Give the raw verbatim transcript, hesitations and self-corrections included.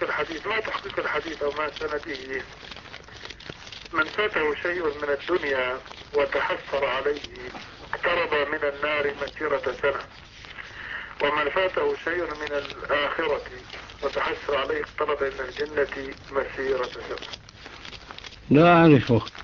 الحديث، ما تحقيق الحديث أو ما سنده. من فاته شيء من الدنيا وتحسر عليه اقترب من النار مسيرة سنة، ومن فاته شيء من الآخرة وتحسر عليه اقترب من الجنة مسيرة سنة. لا أعرفه.